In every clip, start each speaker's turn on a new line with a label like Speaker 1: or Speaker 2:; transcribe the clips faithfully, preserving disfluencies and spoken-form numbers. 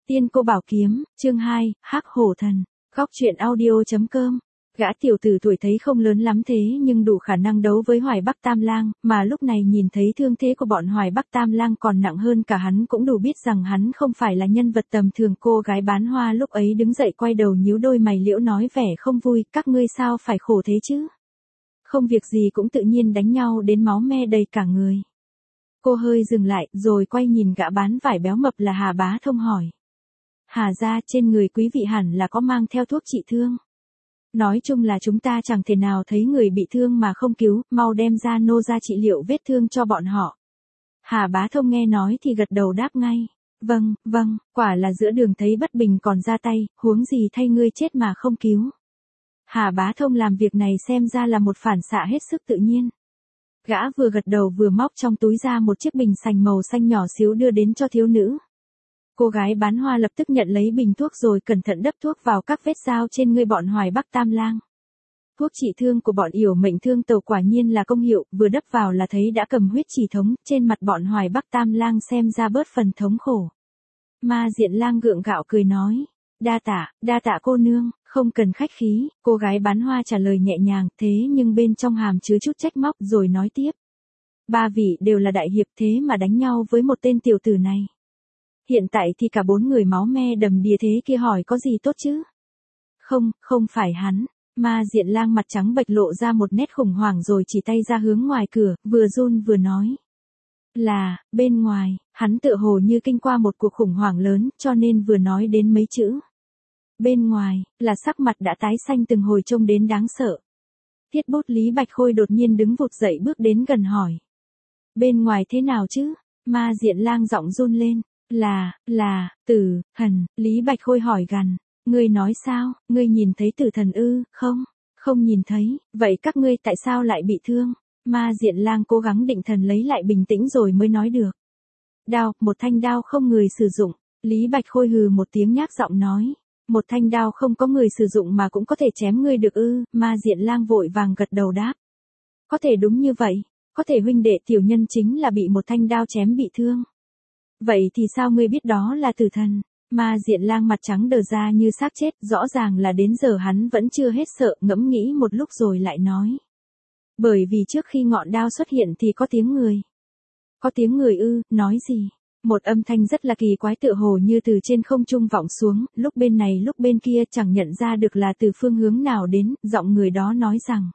Speaker 1: Tiên cô bảo kiếm, chương hai, Hắc hổ thần. Góc truyện audio chấm com. Gã tiểu tử tuổi thấy không lớn lắm thế nhưng đủ khả năng đấu với Hoài Bắc Tam Lang, mà lúc này nhìn thấy thương thế của bọn Hoài Bắc Tam Lang còn nặng hơn cả hắn cũng đủ biết rằng hắn không phải là nhân vật tầm thường. Cô gái bán hoa lúc ấy đứng dậy quay đầu nhíu đôi mày liễu nói vẻ không vui, các ngươi sao phải khổ thế chứ? Không việc gì cũng tự nhiên đánh nhau đến máu me đầy cả người. Cô hơi dừng lại rồi quay nhìn gã bán vải béo mập là Hà Bá Thông hỏi. Hà gia, trên người quý vị hẳn là có mang theo thuốc trị thương. Nói chung là chúng ta chẳng thể nào thấy người bị thương mà không cứu, mau đem ra nô ra trị liệu vết thương cho bọn họ. Hà Bá Thông nghe nói thì gật đầu đáp ngay. Vâng, vâng, quả là giữa đường thấy bất bình còn ra tay, huống gì thay ngươi chết mà không cứu. Hà Bá Thông làm việc này xem ra là một phản xạ hết sức tự nhiên. Gã vừa gật đầu vừa móc trong túi ra một chiếc bình sành màu xanh nhỏ xíu đưa đến cho thiếu nữ. Cô gái bán hoa lập tức nhận lấy bình thuốc rồi cẩn thận đắp thuốc vào các vết dao trên người bọn Hoài Bắc Tam Lang. Thuốc trị thương của bọn yểu mệnh thương tàu quả nhiên là công hiệu, vừa đắp vào là thấy đã cầm huyết chỉ thống, trên mặt bọn Hoài Bắc Tam Lang xem ra bớt phần thống khổ. Ma Diện Lang gượng gạo cười nói, đa tạ, đa tạ cô nương, không cần khách khí. Cô gái bán hoa trả lời nhẹ nhàng, thế nhưng bên trong hàm chứa chút trách móc rồi nói tiếp. Ba vị đều là đại hiệp thế mà đánh nhau với một tên tiểu tử này. Hiện tại thì cả bốn người máu me đầm đìa thế kia hỏi có gì tốt chứ? Không, không phải hắn. Ma Diện Lang mặt trắng bệch lộ ra một nét khủng hoảng rồi chỉ tay ra hướng ngoài cửa, vừa run vừa nói. Là, bên ngoài, hắn tựa hồ như kinh qua một cuộc khủng hoảng lớn, cho nên vừa nói đến mấy chữ. Bên ngoài, là sắc mặt đã tái xanh từng hồi trông đến đáng sợ. Thiết bút Lý Bạch Khôi đột nhiên đứng vụt dậy bước đến gần hỏi. Bên ngoài thế nào chứ? Ma Diện Lang giọng run lên. Là, là, tử, thần. Lý Bạch Khôi hỏi gằn. Ngươi nói sao, ngươi nhìn thấy tử thần ư? Không, không nhìn thấy. Vậy các ngươi tại sao lại bị thương? Ma Diện Lang cố gắng định thần lấy lại bình tĩnh rồi mới nói được. Đao, một thanh đao không người sử dụng. Lý Bạch Khôi hừ một tiếng nhác giọng nói. Một thanh đao không có người sử dụng mà cũng có thể chém ngươi được ư? Ma Diện Lang vội vàng gật đầu đáp. Có thể đúng như vậy, có thể huynh đệ tiểu nhân chính là bị một thanh đao chém bị thương. Vậy thì sao ngươi biết đó là tử thần? Ma Diện Lang mặt trắng đờ ra như xác chết, rõ ràng là đến giờ hắn vẫn chưa hết sợ, ngẫm nghĩ một lúc rồi lại nói. Bởi vì trước khi ngọn đao xuất hiện thì có tiếng người. Có tiếng người ư? Nói gì? Một âm thanh rất là kỳ quái tựa hồ như từ trên không trung vọng xuống, lúc bên này lúc bên kia chẳng nhận ra được là từ phương hướng nào đến, giọng người đó nói rằng.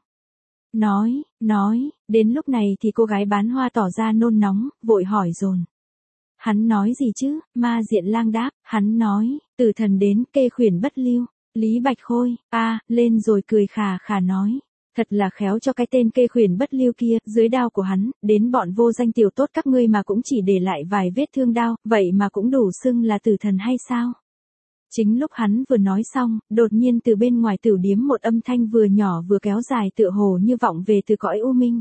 Speaker 1: Nói, nói, đến lúc này thì cô gái bán hoa tỏ ra nôn nóng, vội hỏi dồn. Hắn nói gì chứ? Ma Diện Lang đáp, hắn nói, tử thần đến kê khuyển bất lưu. Lý Bạch Khôi, a à, lên rồi cười khà khà nói. Thật là khéo cho cái tên kê khuyển bất lưu kia, dưới đao của hắn, đến bọn vô danh tiểu tốt các ngươi mà cũng chỉ để lại vài vết thương đao, vậy mà cũng đủ xưng là tử thần hay sao? Chính lúc hắn vừa nói xong, đột nhiên từ bên ngoài tiểu điếm một âm thanh vừa nhỏ vừa kéo dài tựa hồ như vọng về từ cõi u minh.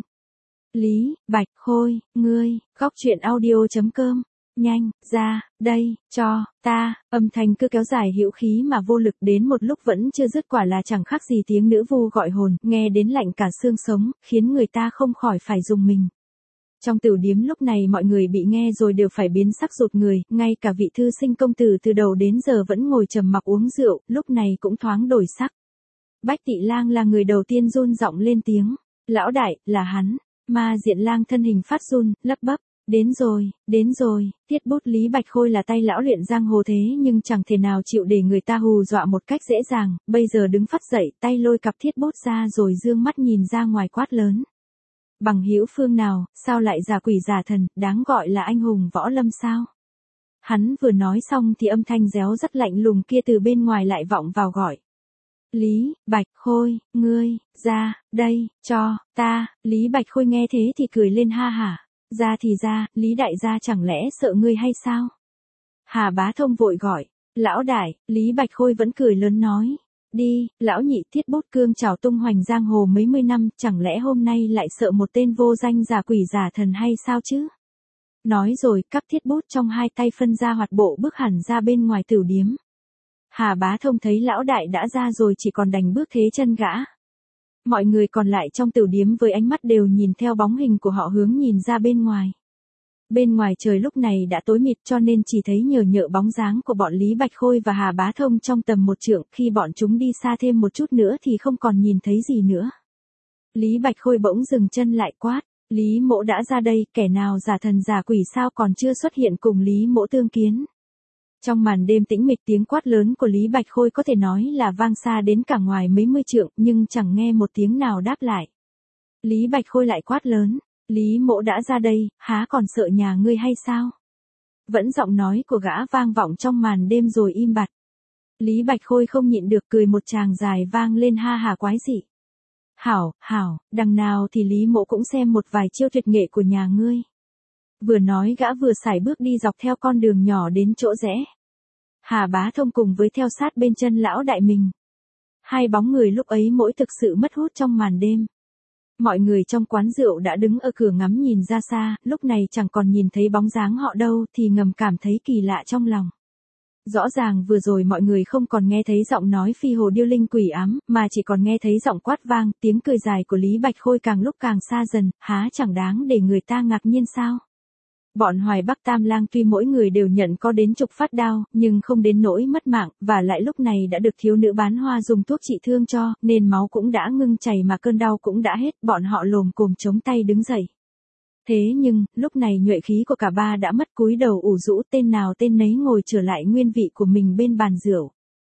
Speaker 1: Lý, Bạch Khôi, ngươi, góc truyện audio chấm com. Nhanh, ra, đây, cho, ta, âm thanh cứ kéo dài hữu khí mà vô lực đến một lúc vẫn chưa dứt quả là chẳng khác gì tiếng nữ vu gọi hồn, nghe đến lạnh cả xương sống, khiến người ta không khỏi phải rùng mình. Trong tiểu điếm lúc này mọi người bị nghe rồi đều phải biến sắc rụt người, ngay cả vị thư sinh công tử từ đầu đến giờ vẫn ngồi trầm mặc uống rượu, lúc này cũng thoáng đổi sắc. Bách Tị Lang là người đầu tiên run giọng lên tiếng, lão đại, là hắn. Ma Diện Lang thân hình phát run, lắp bắp. Đến rồi, đến rồi, thiết bút Lý Bạch Khôi là tay lão luyện giang hồ thế nhưng chẳng thể nào chịu để người ta hù dọa một cách dễ dàng, bây giờ đứng phát dậy, tay lôi cặp thiết bút ra rồi dương mắt nhìn ra ngoài quát lớn. Bằng hữu phương nào, sao lại giả quỷ giả thần, đáng gọi là anh hùng võ lâm sao? Hắn vừa nói xong thì âm thanh réo rất lạnh lùng kia từ bên ngoài lại vọng vào gọi. Lý, Bạch Khôi, ngươi, ra, đây, cho, ta. Lý Bạch Khôi nghe thế thì cười lên ha hả. Ra thì ra, Lý đại gia chẳng lẽ sợ ngươi hay sao? Hà Bá Thông vội gọi, lão đại. Lý Bạch Khôi vẫn cười lớn nói, đi, lão nhị. Thiết bút cương trảo tung hoành giang hồ mấy mươi năm, chẳng lẽ hôm nay lại sợ một tên vô danh giả quỷ giả thần hay sao chứ? Nói rồi cắp thiết bút trong hai tay phân ra hoạt bộ bước hẳn ra bên ngoài tiểu điếm. Hà Bá Thông thấy lão đại đã ra rồi chỉ còn đành bước thế chân gã. Mọi người còn lại trong tiểu điếm với ánh mắt đều nhìn theo bóng hình của họ hướng nhìn ra bên ngoài. Bên ngoài trời lúc này đã tối mịt cho nên chỉ thấy nhờ nhợ bóng dáng của bọn Lý Bạch Khôi và Hà Bá Thông trong tầm một trượng, khi bọn chúng đi xa thêm một chút nữa thì không còn nhìn thấy gì nữa. Lý Bạch Khôi bỗng dừng chân lại quát, Lý Mỗ đã ra đây, kẻ nào giả thần giả quỷ sao còn chưa xuất hiện cùng Lý Mỗ tương kiến. Trong màn đêm tĩnh mịch, tiếng quát lớn của Lý Bạch Khôi có thể nói là vang xa đến cả ngoài mấy mươi trượng, nhưng chẳng nghe một tiếng nào đáp lại. Lý Bạch Khôi lại quát lớn, Lý Mỗ đã ra đây, há còn sợ nhà ngươi hay sao? Vẫn giọng nói của gã vang vọng trong màn đêm rồi im bặt. Lý Bạch Khôi không nhịn được cười một tràng dài vang lên ha hà quái dị. Hảo, hảo, đằng nào thì Lý Mỗ cũng xem một vài chiêu tuyệt nghệ của nhà ngươi. Vừa nói gã vừa sải bước đi dọc theo con đường nhỏ đến chỗ rẽ. Hà Bá Thông cùng với theo sát bên chân lão đại mình. Hai bóng người lúc ấy mỗi thực sự mất hút trong màn đêm. Mọi người trong quán rượu đã đứng ở cửa ngắm nhìn ra xa, lúc này chẳng còn nhìn thấy bóng dáng họ đâu thì ngầm cảm thấy kỳ lạ trong lòng. Rõ ràng vừa rồi mọi người không còn nghe thấy giọng nói phi hồ điêu linh quỷ ám, mà chỉ còn nghe thấy giọng quát vang, tiếng cười dài của Lý Bạch Khôi càng lúc càng xa dần, há chẳng đáng để người ta ngạc nhiên sao? Bọn Hoài Bắc Tam Lang tuy mỗi người đều nhận có đến chục phát đao, nhưng không đến nỗi mất mạng, và lại lúc này đã được thiếu nữ bán hoa dùng thuốc trị thương cho, nên máu cũng đã ngưng chảy mà cơn đau cũng đã hết, bọn họ lồm cồm chống tay đứng dậy. Thế nhưng, lúc này nhuệ khí của cả ba đã mất, cúi đầu ủ rũ, tên nào tên nấy ngồi trở lại nguyên vị của mình bên bàn rượu.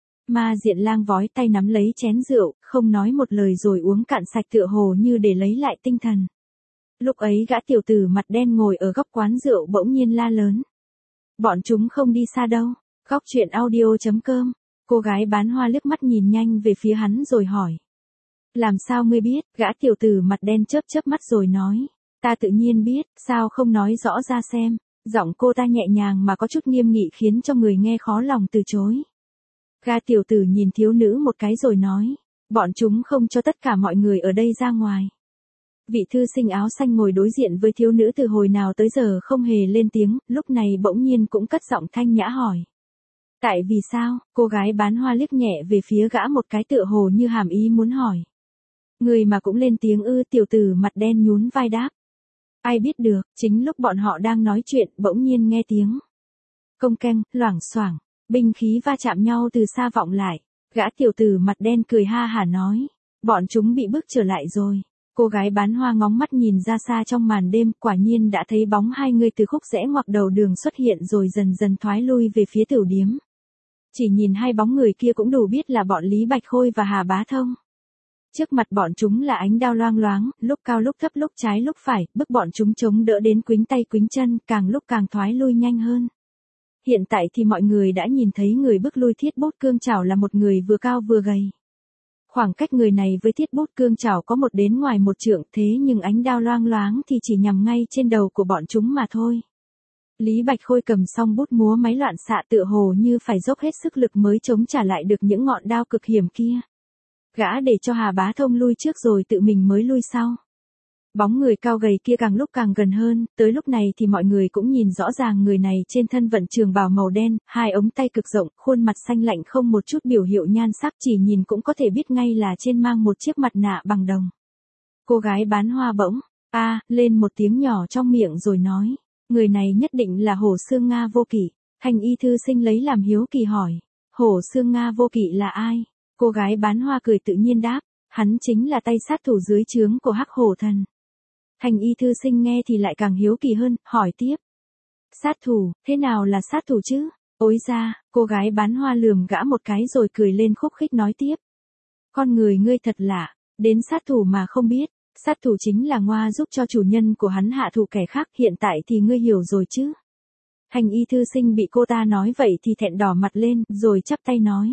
Speaker 1: Ma Diện Lang vói tay nắm lấy chén rượu, không nói một lời rồi uống cạn sạch tựa hồ như để lấy lại tinh thần. Lúc ấy gã tiểu tử mặt đen ngồi ở góc quán rượu bỗng nhiên la lớn. Bọn chúng không đi xa đâu. Góc truyện audio chấm com. Cô gái bán hoa liếc mắt nhìn nhanh về phía hắn rồi hỏi. Làm sao ngươi biết? Gã tiểu tử mặt đen chớp chớp mắt rồi nói. Ta tự nhiên biết, sao không nói rõ ra xem. Giọng cô ta nhẹ nhàng mà có chút nghiêm nghị khiến cho người nghe khó lòng từ chối. Gã tiểu tử nhìn thiếu nữ một cái rồi nói. Bọn chúng không cho tất cả mọi người ở đây ra ngoài. Vị thư sinh áo xanh ngồi đối diện với thiếu nữ từ hồi nào tới giờ không hề lên tiếng, lúc này bỗng nhiên cũng cất giọng thanh nhã hỏi. Tại vì sao? Cô gái bán hoa liếc nhẹ về phía gã một cái tựa hồ như hàm ý muốn hỏi. Người mà cũng lên tiếng ư? Tiểu tử mặt đen nhún vai đáp. Ai biết được, chính lúc bọn họ đang nói chuyện, bỗng nhiên nghe tiếng. Công keng, loảng xoảng, binh khí va chạm nhau từ xa vọng lại. Gã tiểu tử mặt đen cười ha hả nói. Bọn chúng bị bước trở lại rồi. Cô gái bán hoa ngóng mắt nhìn ra xa trong màn đêm, quả nhiên đã thấy bóng hai người từ khúc rẽ ngoặc đầu đường xuất hiện rồi dần dần thoái lui về phía tiểu điếm. Chỉ nhìn hai bóng người kia cũng đủ biết là bọn Lý Bạch Khôi và Hà Bá Thông. Trước mặt bọn chúng là ánh đao loang loáng, lúc cao lúc thấp, lúc trái lúc phải, bức bọn chúng chống đỡ đến quính tay quính chân, càng lúc càng thoái lui nhanh hơn. Hiện tại thì mọi người đã nhìn thấy người bức lui Thiết Bút Cương Trảo là một người vừa cao vừa gầy. Khoảng cách người này với Thiết Bút Cương Trảo có một đến ngoài một trượng, thế nhưng ánh đao loang loáng thì chỉ nhằm ngay trên đầu của bọn chúng mà thôi. Lý Bạch Khôi cầm song bút múa máy loạn xạ tựa hồ như phải dốc hết sức lực mới chống trả lại được những ngọn đao cực hiểm kia. Gã để cho Hà Bá Thông lui trước rồi tự mình mới lui sau. Bóng người cao gầy kia càng lúc càng gần hơn, tới lúc này thì mọi người cũng nhìn rõ ràng người này trên thân vận trường bào màu đen, hai ống tay cực rộng, khuôn mặt xanh lạnh không một chút biểu hiệu nhan sắc, chỉ nhìn cũng có thể biết ngay là trên mang một chiếc mặt nạ bằng đồng. Cô gái bán hoa bỗng, a, lên một tiếng nhỏ trong miệng rồi nói, người này nhất định là Hổ Xương Nga Vô Kỵ. Thanh y thư sinh lấy làm hiếu kỳ hỏi, Hổ Xương Nga Vô Kỵ là ai? Cô gái bán hoa cười tự nhiên đáp, hắn chính là tay sát thủ dưới trướng của Hắc Hổ Thần. Thanh y thư sinh nghe thì lại càng hiếu kỳ hơn, hỏi tiếp. Sát thủ, thế nào là sát thủ chứ? Ối ra, cô gái bán hoa lườm gã một cái rồi cười lên khúc khích nói tiếp. Con người ngươi thật lạ, đến sát thủ mà không biết, sát thủ chính là ngoa giúp cho chủ nhân của hắn hạ thủ kẻ khác, hiện tại thì ngươi hiểu rồi chứ? Thanh y thư sinh bị cô ta nói vậy thì thẹn đỏ mặt lên, rồi chắp tay nói.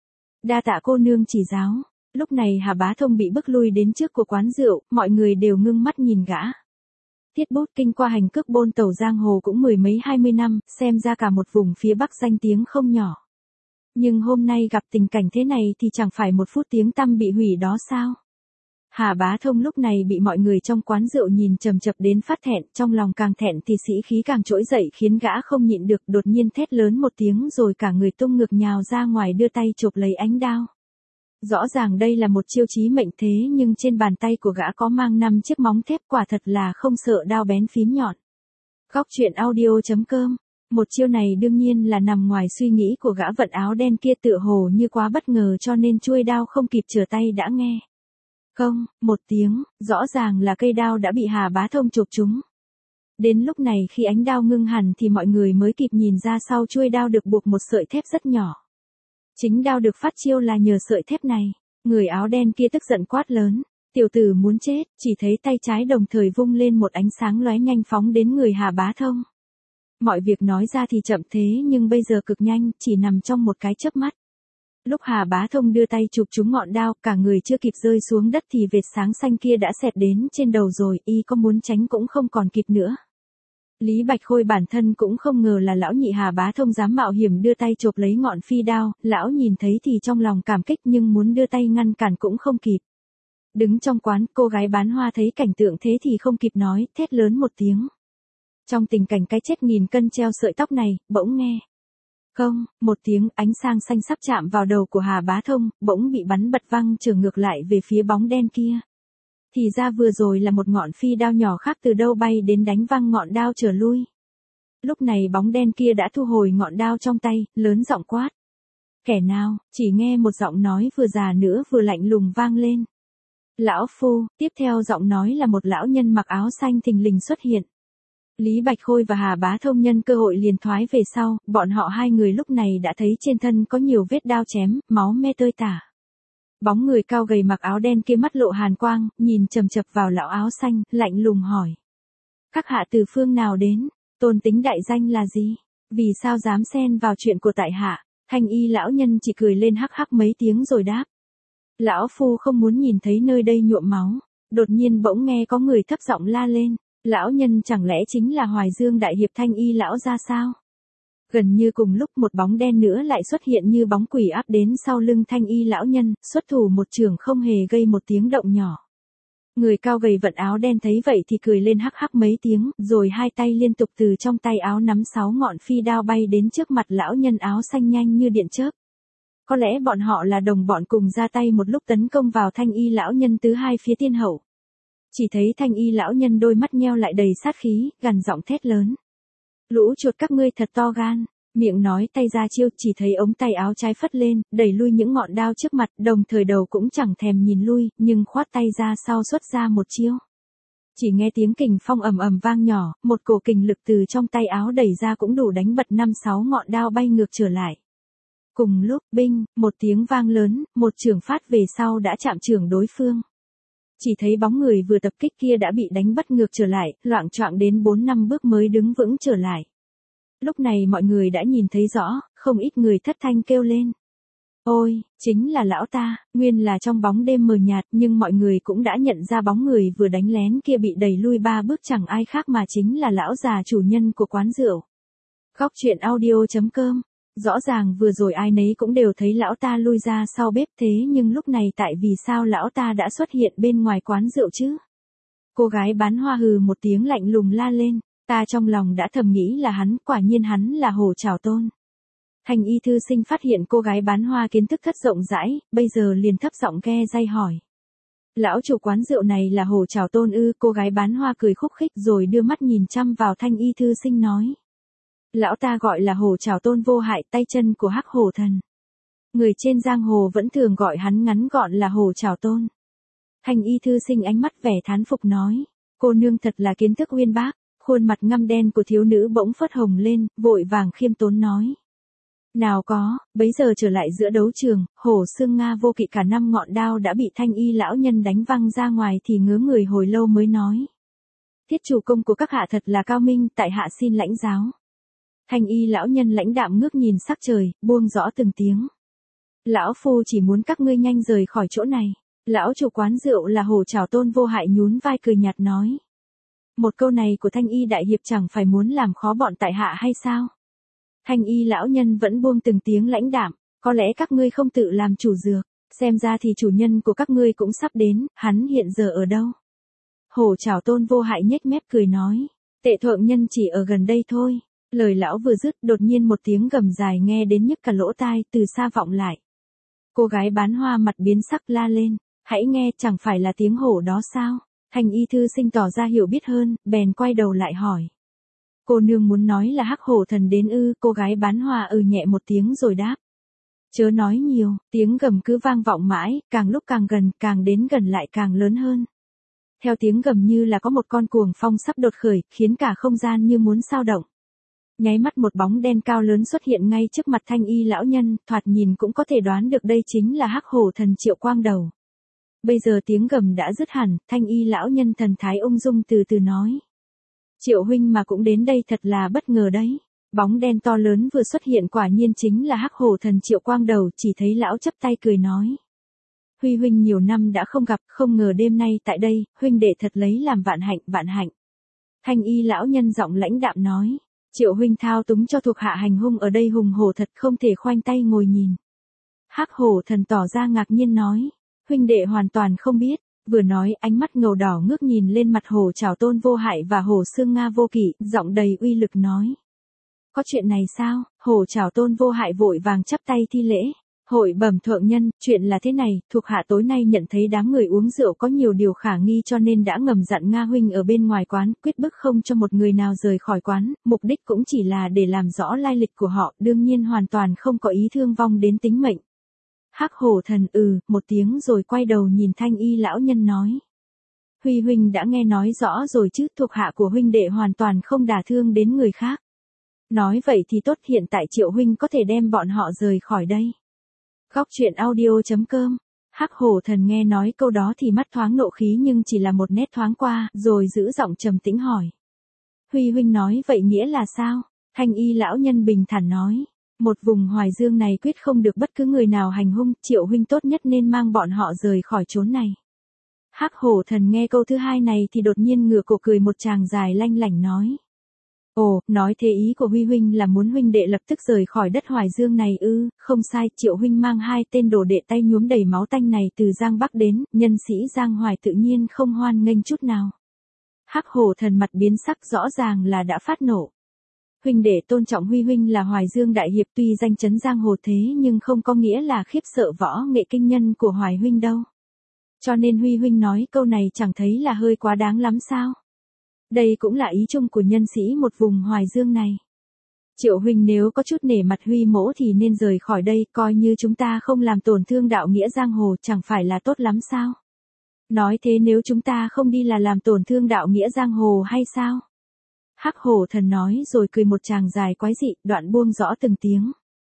Speaker 1: Đa tạ cô nương chỉ giáo. Lúc này Hà Bá Thông bị bức lui đến trước của quán rượu, mọi người đều ngưng mắt nhìn gã. Thiết Bút kinh qua hành cước bôn tàu giang hồ cũng mười mấy hai mươi năm, xem ra cả một vùng phía Bắc danh tiếng không nhỏ. Nhưng hôm nay gặp tình cảnh thế này thì chẳng phải một phút tiếng tăm bị hủy đó sao? Hà Bá Thông lúc này bị mọi người trong quán rượu nhìn chầm chập đến phát thẹn, trong lòng càng thẹn thì sĩ khí càng trỗi dậy khiến gã không nhịn được, đột nhiên thét lớn một tiếng rồi cả người tung ngược nhào ra ngoài đưa tay chộp lấy ánh đao. Rõ ràng đây là một chiêu chí mệnh thế nhưng trên bàn tay của gã có mang năm chiếc móng thép, quả thật là không sợ đao bén phím nhọn. Góc truyện audio.com. Một chiêu này đương nhiên là nằm ngoài suy nghĩ của gã vận áo đen kia, tựa hồ như quá bất ngờ cho nên chuôi đao không kịp trở tay đã nghe. Không, một tiếng, rõ ràng là cây đao đã bị Hà Bá Thông chộp trúng. Đến lúc này khi ánh đao ngưng hẳn thì mọi người mới kịp nhìn ra sau chuôi đao được buộc một sợi thép rất nhỏ. Chính đao được phát chiêu là nhờ sợi thép này. Người áo đen kia tức giận quát lớn. Tiểu tử muốn chết, chỉ thấy tay trái đồng thời vung lên một ánh sáng lóe nhanh phóng đến người Hà Bá Thông. Mọi việc nói ra thì chậm thế nhưng bây giờ cực nhanh, chỉ nằm trong một cái chớp mắt. Lúc Hà Bá Thông đưa tay chụp trúng ngọn đao, cả người chưa kịp rơi xuống đất thì vệt sáng xanh kia đã xẹt đến trên đầu rồi, y có muốn tránh cũng không còn kịp nữa. Lý Bạch Khôi bản thân cũng không ngờ là lão nhị Hà Bá Thông dám mạo hiểm đưa tay chộp lấy ngọn phi đao, lão nhìn thấy thì trong lòng cảm kích nhưng muốn đưa tay ngăn cản cũng không kịp. Đứng trong quán, cô gái bán hoa thấy cảnh tượng thế thì không kịp nói, thét lớn một tiếng. Trong tình cảnh cái chết nghìn cân treo sợi tóc này, bỗng nghe. Không, một tiếng ánh sáng xanh sắp chạm vào đầu của Hà Bá Thông, bỗng bị bắn bật văng trở ngược lại về phía bóng đen kia. Thì ra vừa rồi là một ngọn phi đao nhỏ khác từ đâu bay đến đánh văng ngọn đao trở lui. Lúc này bóng đen kia đã thu hồi ngọn đao trong tay, lớn giọng quát. Kẻ nào, chỉ nghe một giọng nói vừa già nữa vừa lạnh lùng vang lên. Lão Phu, tiếp theo giọng nói là một lão nhân mặc áo xanh thình lình xuất hiện. Lý Bạch Khôi và Hà Bá Thông nhân cơ hội liền thoái về sau, bọn họ hai người lúc này đã thấy trên thân có nhiều vết đao chém, máu me tơi tả. Bóng người cao gầy mặc áo đen kia mắt lộ hàn quang, nhìn chầm chập vào lão áo xanh, lạnh lùng hỏi. Các hạ từ phương nào đến, tôn tính đại danh là gì, vì sao dám xen vào chuyện của tại hạ? Thanh y lão nhân chỉ cười lên hắc hắc mấy tiếng rồi đáp. Lão Phu không muốn nhìn thấy nơi đây nhuộm máu. Đột nhiên bỗng nghe có người thấp giọng la lên. Lão nhân chẳng lẽ chính là Hoài Dương đại hiệp Thanh y lão ra sao? Gần như cùng lúc một bóng đen nữa lại xuất hiện như bóng quỷ áp đến sau lưng Thanh y lão nhân, xuất thủ một chưởng không hề gây một tiếng động nhỏ. Người cao gầy vận áo đen thấy vậy thì cười lên hắc hắc mấy tiếng, rồi hai tay liên tục từ trong tay áo nắm sáu ngọn phi đao bay đến trước mặt lão nhân áo xanh nhanh như điện chớp. Có lẽ bọn họ là đồng bọn cùng ra tay một lúc tấn công vào Thanh y lão nhân thứ hai phía tiên hậu. Chỉ thấy Thanh y lão nhân đôi mắt nheo lại đầy sát khí, gằn giọng thét lớn. Lũ chuột các ngươi thật to gan, miệng nói tay ra chiêu, chỉ thấy ống tay áo trái phất lên, đẩy lui những ngọn đao trước mặt, đồng thời đầu cũng chẳng thèm nhìn lui, nhưng khoát tay ra sau xuất ra một chiêu. Chỉ nghe tiếng kình phong ầm ầm vang nhỏ, một cổ kình lực từ trong tay áo đẩy ra cũng đủ đánh bật năm sáu ngọn đao bay ngược trở lại. Cùng lúc, binh, một tiếng vang lớn, một chưởng phát về sau đã chạm chưởng đối phương. Chỉ thấy bóng người vừa tập kích kia đã bị đánh bất ngược trở lại, loạng choạng đến bốn năm bước mới đứng vững trở lại. Lúc này mọi người đã nhìn thấy rõ, không ít người thất thanh kêu lên. Ôi, chính là lão ta, nguyên là trong bóng đêm mờ nhạt nhưng mọi người cũng đã nhận ra bóng người vừa đánh lén kia bị đẩy lui ba bước chẳng ai khác mà chính là lão già chủ nhân của quán rượu. Góc truyện audio.com. Rõ ràng vừa rồi ai nấy cũng đều thấy lão ta lui ra sau bếp thế nhưng lúc này tại vì sao lão ta đã xuất hiện bên ngoài quán rượu chứ? Cô gái bán hoa hừ một tiếng lạnh lùng la lên, ta trong lòng đã thầm nghĩ là hắn, quả nhiên hắn là Hồ Trảo Tôn. Thanh y thư sinh phát hiện cô gái bán hoa kiến thức thất rộng rãi, bây giờ liền thấp giọng ghe dây hỏi. Lão chủ quán rượu này là Hồ Trảo Tôn ư? Cô gái bán hoa cười khúc khích rồi đưa mắt nhìn chăm vào thanh y thư sinh nói. Lão ta gọi là Hồ Trảo Tôn vô hại, tay chân của Hắc Hổ Thần. Người trên giang hồ vẫn thường gọi hắn ngắn gọn là Hồ Trảo Tôn. Thanh y thư sinh ánh mắt vẻ thán phục nói. Cô nương thật là kiến thức uyên bác. Khuôn mặt ngăm đen của thiếu nữ bỗng phớt hồng lên, vội vàng khiêm tốn nói. Nào có, bấy giờ trở lại giữa đấu trường, Hổ Xương Nga vô kỵ cả năm ngọn đao đã bị thanh y lão nhân đánh văng ra ngoài thì ngớ người hồi lâu mới nói. Thiết chủ công của các hạ thật là cao minh, tại hạ xin lãnh giáo. Thanh y lão nhân lãnh đạm ngước nhìn sắc trời, buông rõ từng tiếng. Lão Phu chỉ muốn các ngươi nhanh rời khỏi chỗ này. Lão chủ quán rượu là Hồ Trảo Tôn vô hại nhún vai cười nhạt nói. Một câu này của thanh y đại hiệp chẳng phải muốn làm khó bọn tại hạ hay sao? Thanh y lão nhân vẫn buông từng tiếng lãnh đạm, có lẽ các ngươi không tự làm chủ dược, xem ra thì chủ nhân của các ngươi cũng sắp đến, hắn hiện giờ ở đâu? Hồ Trảo Tôn vô hại nhếch mép cười nói, Tệ Thượng nhân chỉ ở gần đây thôi. Lời lão vừa dứt, đột nhiên một tiếng gầm dài nghe đến nhức cả lỗ tai, từ xa vọng lại. Cô gái bán hoa mặt biến sắc la lên, hãy nghe, chẳng phải là tiếng hổ đó sao? Thanh y thư sinh tỏ ra hiểu biết hơn, bèn quay đầu lại hỏi. Cô nương muốn nói là hắc hổ thần đến ư? Cô gái bán hoa ừ nhẹ một tiếng rồi đáp. Chớ nói nhiều, tiếng gầm cứ vang vọng mãi, càng lúc càng gần, càng đến gần lại càng lớn hơn. Theo tiếng gầm như là có một con cuồng phong sắp đột khởi, khiến cả không gian như muốn xao động. Nháy mắt một bóng đen cao lớn xuất hiện ngay trước mặt Thanh Y lão nhân, thoạt nhìn cũng có thể đoán được đây chính là hắc hổ thần Triệu Quang Đầu. Bây giờ tiếng gầm đã dứt hẳn, Thanh Y lão nhân thần thái ung dung từ từ nói. Triệu huynh mà cũng đến đây thật là bất ngờ đấy. Bóng đen to lớn vừa xuất hiện quả nhiên chính là hắc hổ thần Triệu Quang Đầu, chỉ thấy lão chắp tay cười nói. Huy huynh nhiều năm đã không gặp, không ngờ đêm nay tại đây, huynh đệ thật lấy làm vạn hạnh, vạn hạnh. Thanh Y lão nhân giọng lãnh đạm nói. Triệu huynh thao túng cho thuộc hạ hành hung ở đây hùng hổ thật không thể khoanh tay ngồi nhìn. Hắc hổ thần tỏ ra ngạc nhiên nói. Huynh đệ hoàn toàn không biết. Vừa nói ánh mắt ngầu đỏ ngước nhìn lên mặt hổ Trảo Tôn Vô Hại và hổ Xương Nga Vô Kỵ, giọng đầy uy lực nói. Có chuyện này sao? Hổ Trảo Tôn Vô Hại vội vàng chắp tay thi lễ. Hội bẩm thượng nhân, chuyện là thế này, thuộc hạ tối nay nhận thấy đám người uống rượu có nhiều điều khả nghi cho nên đã ngầm dặn Nga huynh ở bên ngoài quán, quyết bức không cho một người nào rời khỏi quán, mục đích cũng chỉ là để làm rõ lai lịch của họ, đương nhiên hoàn toàn không có ý thương vong đến tính mệnh. Hắc hổ thần ừ, một tiếng rồi quay đầu nhìn Thanh Y lão nhân nói. Huy huynh đã nghe nói rõ rồi chứ, thuộc hạ của huynh đệ hoàn toàn không đả thương đến người khác. Nói vậy thì tốt, hiện tại Triệu huynh có thể đem bọn họ rời khỏi đây. Góc truyện audio.com. Hắc hổ thần nghe nói câu đó thì mắt thoáng nộ khí nhưng chỉ là một nét thoáng qua, rồi giữ giọng trầm tĩnh hỏi. Huy huynh nói vậy nghĩa là sao? Thanh Y lão nhân bình thản nói. Một vùng Hoài Dương này quyết không được bất cứ người nào hành hung, Triệu huynh tốt nhất nên mang bọn họ rời khỏi chốn này. Hắc hổ thần nghe câu thứ hai này thì đột nhiên ngửa cổ cười một tràng dài lanh lảnh nói. Ồ, nói thế ý của Huy huynh là muốn huynh đệ lập tức rời khỏi đất Hoài Dương này ư? Không sai, Triệu huynh mang hai tên đồ đệ tay nhuốm đầy máu tanh này từ Giang Bắc đến, nhân sĩ Giang Hoài tự nhiên không hoan nghênh chút nào. Hắc hổ thần mặt biến sắc rõ ràng là đã phát nộ. Huynh đệ tôn trọng Huy huynh là Hoài Dương đại hiệp tuy danh chấn giang hồ thế nhưng không có nghĩa là khiếp sợ võ nghệ kinh nhân của Hoài huynh đâu. Cho nên Huy huynh nói câu này chẳng thấy là hơi quá đáng lắm sao? Đây cũng là ý chung của nhân sĩ một vùng Hoài Dương này. Triệu huynh nếu có chút nể mặt Huy mỗ thì nên rời khỏi đây, coi như chúng ta không làm tổn thương đạo nghĩa giang hồ chẳng phải là tốt lắm sao? Nói thế nếu chúng ta không đi là làm tổn thương đạo nghĩa giang hồ hay sao? Hắc hổ thần nói rồi cười một tràng dài quái dị, đoạn buông rõ từng tiếng.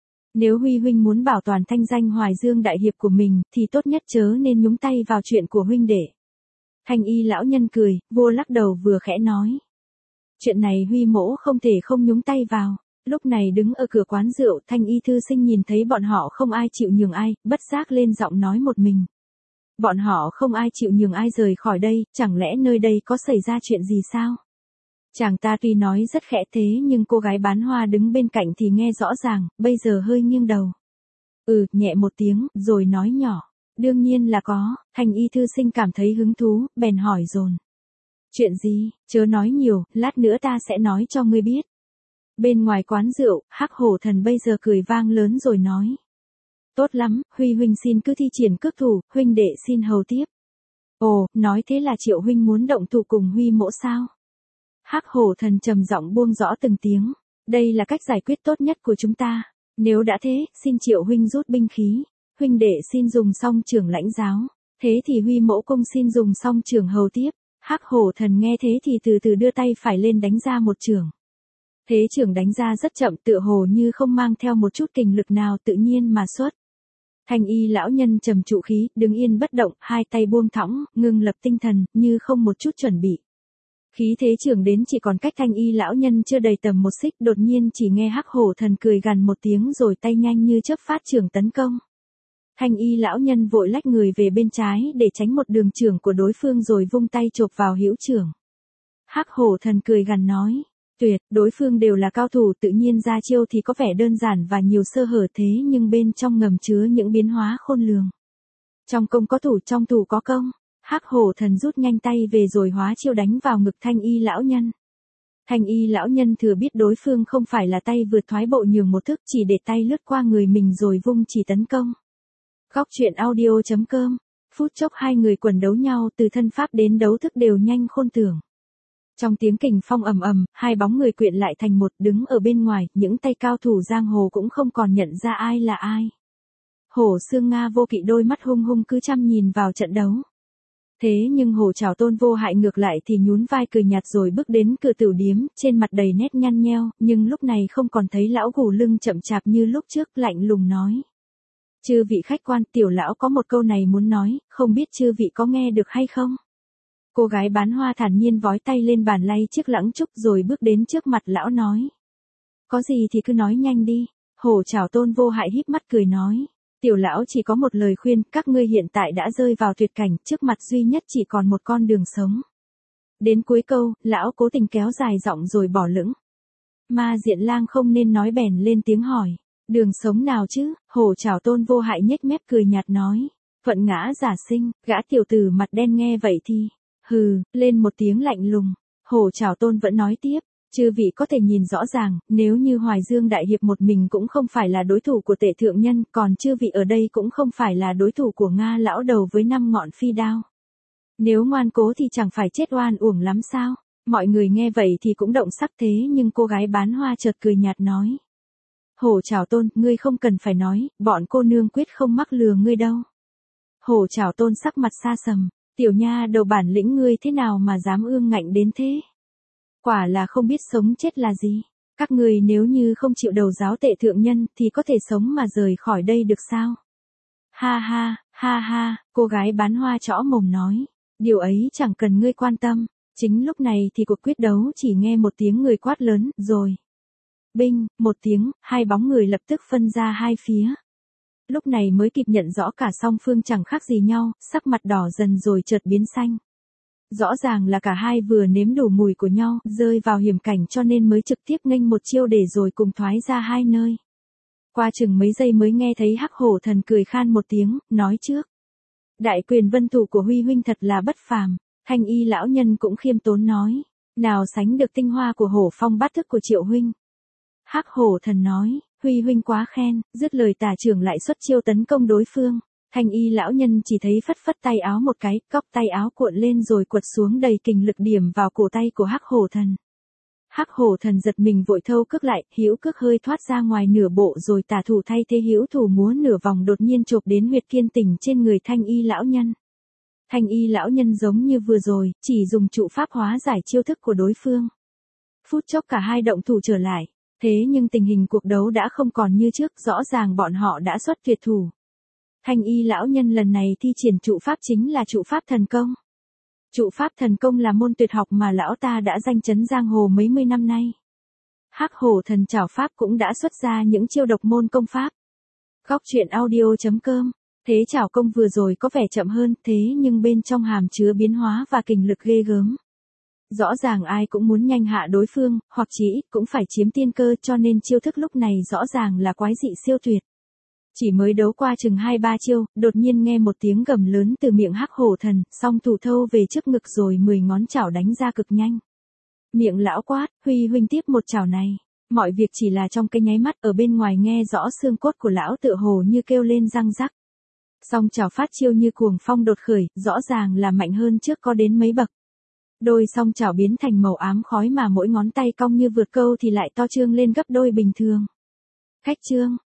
Speaker 1: Nếu Huy huynh muốn bảo toàn thanh danh Hoài Dương đại hiệp của mình thì tốt nhất chớ nên nhúng tay vào chuyện của huynh đệ. Thanh Y lão nhân cười, vô lắc đầu vừa khẽ nói. Chuyện này Huy mỗ không thể không nhúng tay vào. Lúc này đứng ở cửa quán rượu, Thanh Y thư sinh nhìn thấy bọn họ không ai chịu nhường ai, bất giác lên giọng nói một mình. Bọn họ không ai chịu nhường ai rời khỏi đây, chẳng lẽ nơi đây có xảy ra chuyện gì sao? Chàng ta tuy nói rất khẽ thế nhưng cô gái bán hoa đứng bên cạnh thì nghe rõ ràng, bây giờ hơi nghiêng đầu. Ừ, nhẹ một tiếng, rồi nói nhỏ. Đương nhiên là có, Thanh Y thư sinh cảm thấy hứng thú, bèn hỏi dồn. Chuyện gì, chớ nói nhiều, lát nữa ta sẽ nói cho ngươi biết. Bên ngoài quán rượu, Hắc hổ thần bây giờ cười vang lớn rồi nói. Tốt lắm, Huy huynh xin cứ thi triển cước thủ, huynh đệ xin hầu tiếp. Ồ, nói thế là Triệu huynh muốn động thủ cùng Huy mỗ sao? Hắc hổ thần trầm giọng buông rõ từng tiếng. Đây là cách giải quyết tốt nhất của chúng ta. Nếu đã thế, xin Triệu huynh rút binh khí. Huynh đệ xin dùng song trưởng lãnh giáo. Thế thì Huy mẫu cung xin dùng song trưởng hầu tiếp. Hắc hổ thần nghe thế thì từ từ đưa tay phải lên đánh ra một trưởng. Thế trưởng đánh ra rất chậm, tựa hồ như không mang theo một chút kình lực nào, tự nhiên mà xuất. Thanh Y lão nhân trầm trụ khí, đứng yên bất động, hai tay buông thõng, ngưng lập tinh thần, như không một chút chuẩn bị. Khí thế trưởng đến chỉ còn cách Thanh Y lão nhân chưa đầy tầm một xích, đột nhiên chỉ nghe Hắc hổ thần cười gằn một tiếng rồi tay nhanh như chớp phát trưởng tấn công. Thanh Y lão nhân vội lách người về bên trái để tránh một đường trưởng của đối phương rồi vung tay chộp vào hữu trưởng. Hắc hổ thần cười gằn nói, tuyệt, đối phương đều là cao thủ, tự nhiên ra chiêu thì có vẻ đơn giản và nhiều sơ hở thế nhưng bên trong ngầm chứa những biến hóa khôn lường. Trong công có thủ, trong thủ có công. Hắc hổ thần rút nhanh tay về rồi hóa chiêu đánh vào ngực Thanh Y lão nhân. Thanh Y lão nhân thừa biết đối phương không phải là tay vượt thoái bộ nhường một thức, chỉ để tay lướt qua người mình rồi vung chỉ tấn công. Góc truyện audio.com. Phút chốc hai người quần đấu nhau, từ thân pháp đến đấu thức đều nhanh khôn tưởng. Trong tiếng kình phong ầm ầm, hai bóng người quyện lại thành một, đứng ở bên ngoài, những tay cao thủ giang hồ cũng không còn nhận ra ai là ai. Hổ Xương Nga Vô Kỵ đôi mắt hung hung cứ chăm nhìn vào trận đấu. Thế nhưng Hổ Trảo Tôn Vô Hại ngược lại thì nhún vai cười nhạt rồi bước đến cửa tửu điếm, trên mặt đầy nét nhăn nheo, nhưng lúc này không còn thấy lão gù lưng chậm chạp như lúc trước, lạnh lùng nói. Chư vị khách quan, tiểu lão có một câu này muốn nói, không biết chư vị có nghe được hay không? Cô gái bán hoa thản nhiên vói tay lên bàn lay chiếc lẵng trúc rồi bước đến trước mặt lão nói. Có gì thì cứ nói nhanh đi. Hổ Trảo Tôn Vô Hại híp mắt cười nói. Tiểu lão chỉ có một lời khuyên, các ngươi hiện tại đã rơi vào tuyệt cảnh, trước mặt duy nhất chỉ còn một con đường sống. Đến cuối câu, lão cố tình kéo dài giọng rồi bỏ lửng. Ma Diện Lang không nên nói bèn lên tiếng hỏi. Đường sống nào chứ? Hổ Trảo Tôn Vô Hại nhếch mép cười nhạt nói. Phận ngã giả sinh, gã tiểu tử mặt đen nghe vậy thì. Hừ, lên một tiếng lạnh lùng. Hổ Trảo Tôn vẫn nói tiếp. Chư vị có thể nhìn rõ ràng, nếu như Hoài Dương Đại Hiệp một mình cũng không phải là đối thủ của Tể Thượng Nhân, còn chư vị ở đây cũng không phải là đối thủ của Nga lão đầu với năm ngọn phi đao. Nếu ngoan cố thì chẳng phải chết oan uổng lắm sao? Mọi người nghe vậy thì cũng động sắc thế nhưng cô gái bán hoa chợt cười nhạt nói. Hổ Trảo Tôn, ngươi không cần phải nói, bọn cô nương quyết không mắc lừa ngươi đâu. Hổ Trảo Tôn sắc mặt xa sầm, tiểu nha đầu bản lĩnh ngươi thế nào mà dám ương ngạnh đến thế? Quả là không biết sống chết là gì. Các người nếu như không chịu đầu giáo Tể Thượng Nhân thì có thể sống mà rời khỏi đây được sao? Ha ha, ha ha, cô gái bán hoa trõ mồm nói. Điều ấy chẳng cần ngươi quan tâm. Chính lúc này thì cuộc quyết đấu chỉ nghe một tiếng người quát lớn, rồi. Binh, một tiếng, hai bóng người lập tức phân ra hai phía. Lúc này mới kịp nhận rõ cả song phương chẳng khác gì nhau, sắc mặt đỏ dần rồi chợt biến xanh. Rõ ràng là cả hai vừa nếm đủ mùi của nhau, rơi vào hiểm cảnh cho nên mới trực tiếp nghênh một chiêu để rồi cùng thoái ra hai nơi. Qua chừng mấy giây mới nghe thấy Hắc Hổ Thần cười khan một tiếng, nói trước. Đại quyền vân thủ của Huy huynh thật là bất phàm. Thanh Y lão nhân cũng khiêm tốn nói. Nào sánh được tinh hoa của Hổ Phong bát thức của Triệu huynh. Hắc Hổ Thần nói, Huy huynh quá khen, dứt lời tả trưởng lại xuất chiêu tấn công đối phương. Thanh Y lão nhân chỉ thấy phất phất tay áo một cái, cóc tay áo cuộn lên rồi quật xuống đầy kình lực điểm vào cổ tay của Hắc Hổ Thần. Hắc Hổ Thần giật mình vội thâu cước lại, hữu cước hơi thoát ra ngoài nửa bộ rồi tả thủ thay thế hữu thủ múa nửa vòng đột nhiên chộp đến huyệt kiên tình trên người Thanh Y lão nhân. Thanh Y lão nhân giống như vừa rồi, chỉ dùng trụ pháp hóa giải chiêu thức của đối phương. Phút chốc cả hai động thủ trở lại, thế nhưng tình hình cuộc đấu đã không còn như trước, rõ ràng bọn họ đã xuất tuyệt thủ. Thanh Y lão nhân lần này thi triển trụ pháp chính là trụ pháp thần công. Trụ pháp thần công là môn tuyệt học mà lão ta đã danh chấn giang hồ mấy mươi năm nay. Hắc Hổ Thần trảo pháp cũng đã xuất ra những chiêu độc môn công pháp. Góc truyện audio chấm com. Thế trảo công vừa rồi có vẻ chậm hơn, thế nhưng bên trong hàm chứa biến hóa và kình lực ghê gớm. Rõ ràng ai cũng muốn nhanh hạ đối phương, hoặc chỉ ít cũng phải chiếm tiên cơ, cho nên chiêu thức lúc này rõ ràng là quái dị siêu tuyệt. Chỉ mới đấu qua chừng hai ba chiêu, đột nhiên nghe một tiếng gầm lớn từ miệng Hắc Hổ Thần, song thủ thâu về trước ngực rồi mười ngón chảo đánh ra cực nhanh. Miệng lão quát, Huy huynh tiếp một chảo này. Mọi việc chỉ là trong cái nháy mắt, ở bên ngoài nghe rõ xương cốt của lão tựa hồ như kêu lên răng rắc. Song chảo phát chiêu như cuồng phong đột khởi, rõ ràng là mạnh hơn trước có đến mấy bậc. Đôi song chảo biến thành màu ám khói mà mỗi ngón tay cong như vượt câu thì lại to trương lên gấp đôi bình thường. Cách trương,